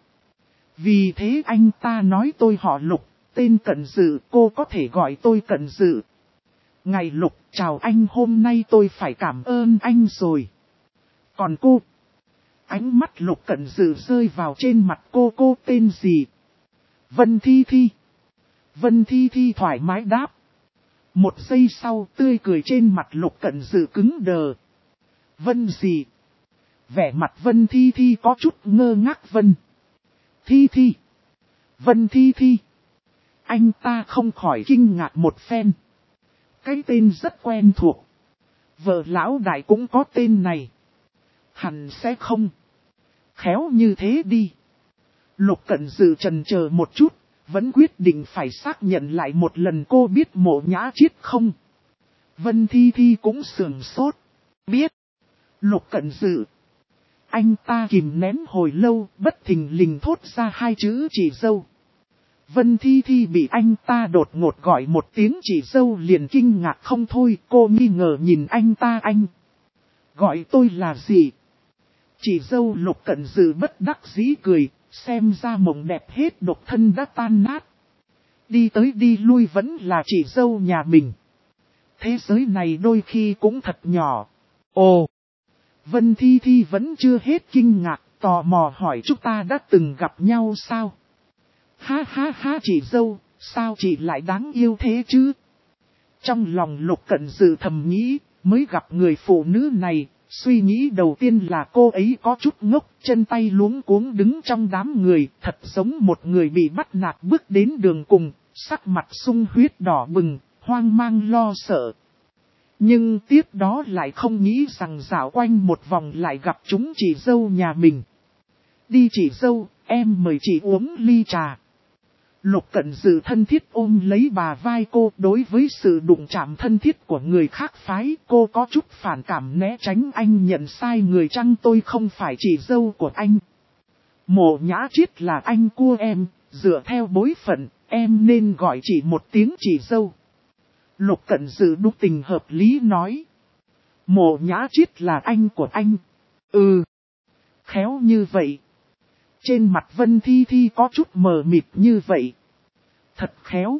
Vì thế anh ta nói tôi họ Lục, tên Cẩn Dừ, cô có thể gọi tôi Cẩn Dừ. Ngày Lục, chào anh hôm nay tôi phải cảm ơn anh rồi. Còn cô? Ánh mắt Lục Cẩn Dừ rơi vào trên mặt cô tên gì? Vân Thi Thi. Vân Thi Thi thoải mái đáp. Một giây sau tươi cười trên mặt Lục Cẩn Dừ cứng đờ. Vân gì? Vẻ mặt Vân Thi Thi có chút ngơ ngác. Vân Thi Thi. Vân Thi Thi. Anh ta không khỏi kinh ngạc một phen. Cái tên rất quen thuộc. Vợ lão đại cũng có tên này. Hẳn sẽ không. Khéo như thế đi. Lục Cẩn Dừ chần chờ một chút. Vẫn quyết định phải xác nhận lại một lần cô biết Mộ Nhã Chiết không. Vân Thi Thi cũng sườn sốt. Biết. Lục Cẩn Dừ. Anh ta kìm nén hồi lâu, bất thình lình thốt ra hai chữ chị dâu. Vân Thi Thi bị anh ta đột ngột gọi một tiếng chị dâu liền kinh ngạc không thôi, cô nghi ngờ nhìn anh ta. Anh gọi tôi là gì? Chị dâu. Lục Cẩn Dừ bất đắc dĩ cười, xem ra mộng đẹp hết độc thân đã tan nát. Đi tới đi lui vẫn là chị dâu nhà mình. Thế giới này đôi khi cũng thật nhỏ. Ồ! Vân Thi Thi vẫn chưa hết kinh ngạc, tò mò hỏi chúng ta đã từng gặp nhau sao? Ha ha ha chị dâu, sao chị lại đáng yêu thế chứ? Trong lòng Lục Cẩn Dừ thầm nghĩ, mới gặp người phụ nữ này, suy nghĩ đầu tiên là cô ấy có chút ngốc, chân tay luống cuống đứng trong đám người, thật giống một người bị bắt nạt bước đến đường cùng, sắc mặt sung huyết đỏ bừng, hoang mang lo sợ. Nhưng tiếp đó lại không nghĩ rằng dạo quanh một vòng lại gặp chúng chị dâu nhà mình. Đi chị dâu, em mời chị uống ly trà. Lục Cẩn Dừ thân thiết ôm lấy bà vai cô, đối với sự đụng chạm thân thiết của người khác phái, cô có chút phản cảm né tránh. Anh nhận sai người chăng? Tôi không phải chị dâu của anh. Mộ Nhã Chiết là anh của em, dựa theo bối phận, em nên gọi chị một tiếng chị dâu. Lục Cẩn Dừ đúc tình hợp lý nói. Mộ Nhã Chiết là anh của anh. Ừ. Khéo như vậy. Trên mặt Vân Thi Thi có chút mờ mịt như vậy. Thật khéo.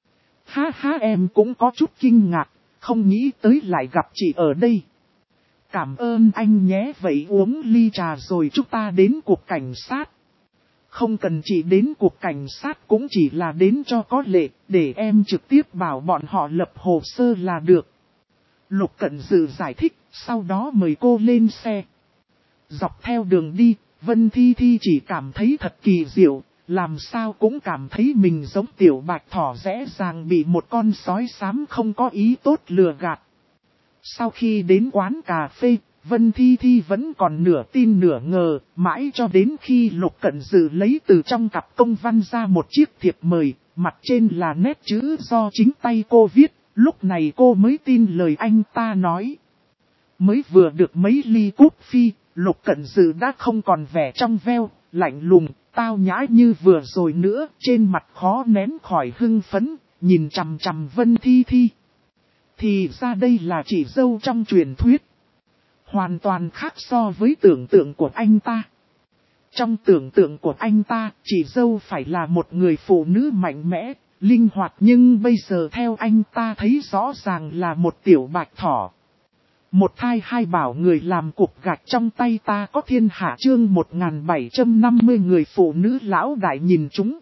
Ha ha em cũng có chút kinh ngạc, không nghĩ tới lại gặp chị ở đây. Cảm ơn anh nhé, vậy uống ly trà rồi chúng ta đến cuộc cảnh sát. Không cần chị đến cuộc cảnh sát, cũng chỉ là đến cho có lệ, để em trực tiếp bảo bọn họ lập hồ sơ là được. Lục Cẩn Dừ giải thích, sau đó mời cô lên xe. Dọc theo đường đi, Vân Thi Thi chỉ cảm thấy thật kỳ diệu, làm sao cũng cảm thấy mình giống tiểu bạch thỏ dễ dàng bị một con sói xám không có ý tốt lừa gạt. Sau khi đến quán cà phê, Vân Thi Thi vẫn còn nửa tin nửa ngờ, mãi cho đến khi Lục Cẩn Dừ lấy từ trong cặp công văn ra một chiếc thiệp mời, mặt trên là nét chữ do chính tay cô viết, lúc này cô mới tin lời anh ta nói. Mới vừa được mấy ly cúp phi, Lục Cẩn Dừ đã không còn vẻ trong veo, lạnh lùng, tao nhã như vừa rồi nữa, trên mặt khó nén khỏi hưng phấn, nhìn chằm chằm Vân Thi Thi. Thì ra đây là chị dâu trong truyền thuyết. Hoàn toàn khác so với tưởng tượng của anh ta. Trong tưởng tượng của anh ta, chị dâu phải là một người phụ nữ mạnh mẽ, linh hoạt, nhưng bây giờ theo anh ta thấy rõ ràng là một tiểu bạch thỏ. Một thai hai bảo người làm cục gạch trong tay ta có thiên hạ chương 1750 người phụ nữ lão đại nhìn chúng.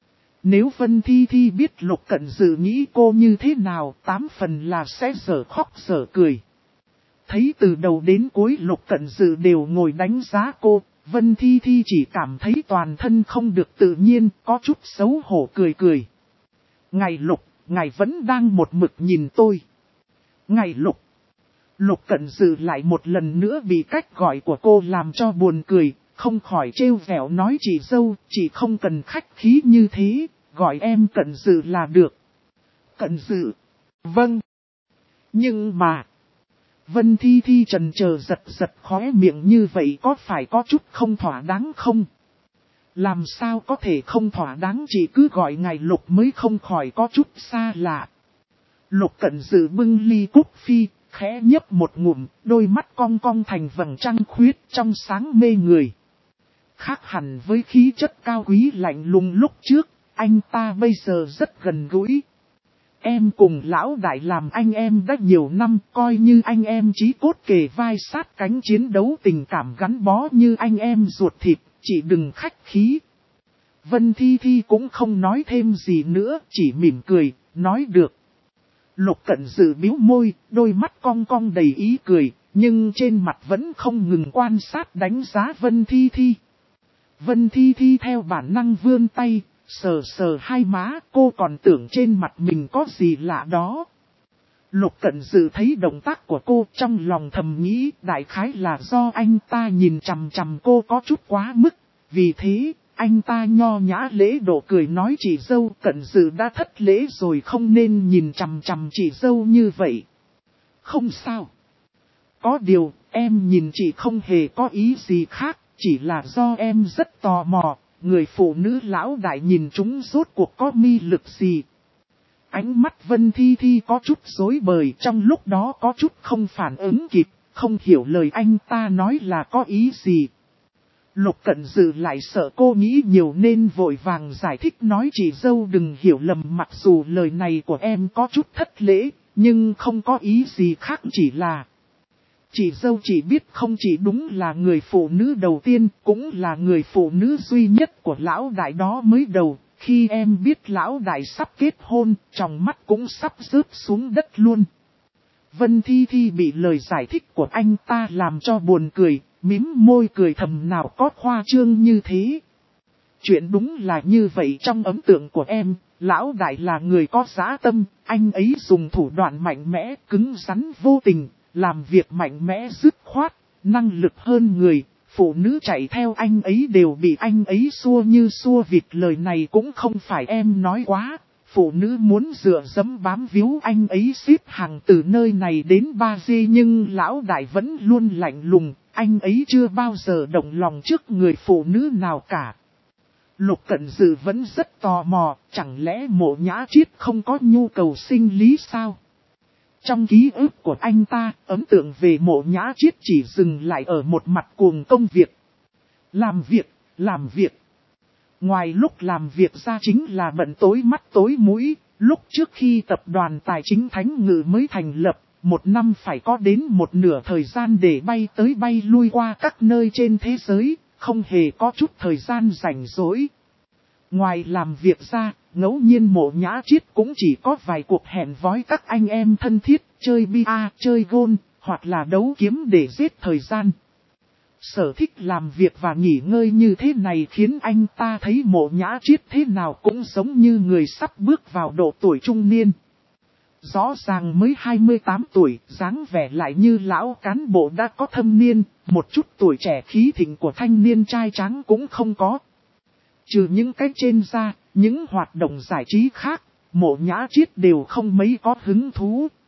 Nếu Vân Thi Thi biết Lục Cận Dừ nghĩ cô như thế nào, 8 phần là sẽ dở khóc dở cười. Thấy từ đầu đến cuối Lục Cận Dừ đều ngồi đánh giá cô, Vân Thi Thi chỉ cảm thấy toàn thân không được tự nhiên, có chút xấu hổ cười cười. Ngài Lục, ngài vẫn đang một mực nhìn tôi. Ngài Lục. Lục Cận Dừ lại một lần nữa bị cách gọi của cô làm cho buồn cười, không khỏi trêu vẻo nói chị dâu, chị không cần khách khí như thế, gọi em Cận Dừ là được. Cận Dừ. Vâng. Nhưng mà. Vân Thi Thi trần chờ giật giật khóe miệng như vậy có phải có chút không thỏa đáng không? Làm sao có thể không thỏa đáng, chỉ cứ gọi ngài Lục mới không khỏi có chút xa lạ. Lục Cận Dừ bưng ly cúc phi, khẽ nhấp một ngụm, đôi mắt cong cong thành vầng trăng khuyết trong sáng mê người. Khác hẳn với khí chất cao quý lạnh lùng lúc trước, anh ta bây giờ rất gần gũi. Em cùng lão đại làm anh em đã nhiều năm, coi như anh em chí cốt kề vai sát cánh chiến đấu, tình cảm gắn bó như anh em ruột thịt, chỉ đừng khách khí. Vân Thi Thi cũng không nói thêm gì nữa, chỉ mỉm cười, nói được. Lục Cận Dừ bĩu môi, đôi mắt cong cong đầy ý cười, nhưng trên mặt vẫn không ngừng quan sát đánh giá Vân Thi Thi. Vân Thi Thi theo bản năng vươn tay, sờ sờ hai má, cô còn tưởng trên mặt mình có gì lạ đó. Lục Cận Dừ thấy động tác của cô trong lòng thầm nghĩ đại khái là do anh ta nhìn chằm chằm cô có chút quá mức, vì thế anh ta nho nhã lễ độ cười nói chị dâu, Cận Dừ đã thất lễ rồi, không nên nhìn chằm chằm chị dâu như vậy. Không sao. Có điều, em nhìn chị không hề có ý gì khác, chỉ là do em rất tò mò, người phụ nữ lão đại nhìn chúng rốt cuộc có mị lực gì. Ánh mắt Vân Thi Thi có chút rối bời, trong lúc đó có chút không phản ứng kịp, không hiểu lời anh ta nói là có ý gì. Lục Cận Dừ lại sợ cô nghĩ nhiều nên vội vàng giải thích nói chị dâu đừng hiểu lầm, mặc dù lời này của em có chút thất lễ, nhưng không có ý gì khác, chỉ là chị dâu chỉ biết không chỉ đúng là người phụ nữ đầu tiên, cũng là người phụ nữ duy nhất của lão đại đó mới đầu. Khi em biết lão đại sắp kết hôn, trong mắt cũng sắp rớt xuống đất luôn. Vân Thi Thi bị lời giải thích của anh ta làm cho buồn cười, mím môi cười thầm, nào có khoa trương như thế. Chuyện đúng là như vậy, trong ấn tượng của em, lão đại là người có dã tâm, anh ấy dùng thủ đoạn mạnh mẽ, cứng rắn vô tình, làm việc mạnh mẽ dứt khoát, năng lực hơn người. Phụ nữ chạy theo anh ấy đều bị anh ấy xua như xua vịt, lời này cũng không phải em nói quá. Phụ nữ muốn dựa dẫm bám víu anh ấy xếp hàng từ nơi này đến Ba Dê, nhưng lão đại vẫn luôn lạnh lùng, anh ấy chưa bao giờ động lòng trước người phụ nữ nào cả. Lục Cận Dừ vẫn rất tò mò, chẳng lẽ Mộ Nhã Triết không có nhu cầu sinh lý sao? Trong ký ức của anh ta, ấn tượng về Mộ Nhã Triết chỉ dừng lại ở một mặt cuồng công việc. Làm việc. Ngoài lúc làm việc ra chính là bận tối mắt tối mũi. Lúc trước khi tập đoàn tài chính Thánh Ngự mới thành lập, một năm phải có đến một nửa thời gian để bay tới bay lui qua các nơi trên thế giới, không hề có chút thời gian rảnh rỗi. Ngoài làm việc ra, ngẫu nhiên Mộ Nhã Triết cũng chỉ có vài cuộc hẹn với các anh em thân thiết, chơi bia, chơi gôn, hoặc là đấu kiếm để giết thời gian. Sở thích làm việc và nghỉ ngơi như thế này khiến anh ta thấy Mộ Nhã Triết thế nào cũng giống như người sắp bước vào độ tuổi trung niên. Rõ ràng mới 28 tuổi, dáng vẻ lại như lão cán bộ đã có thâm niên, một chút tuổi trẻ khí thịnh của thanh niên trai tráng cũng không có. Trừ những cái trên ra, những hoạt động giải trí khác, Mộ Nhã Triết đều không mấy có hứng thú.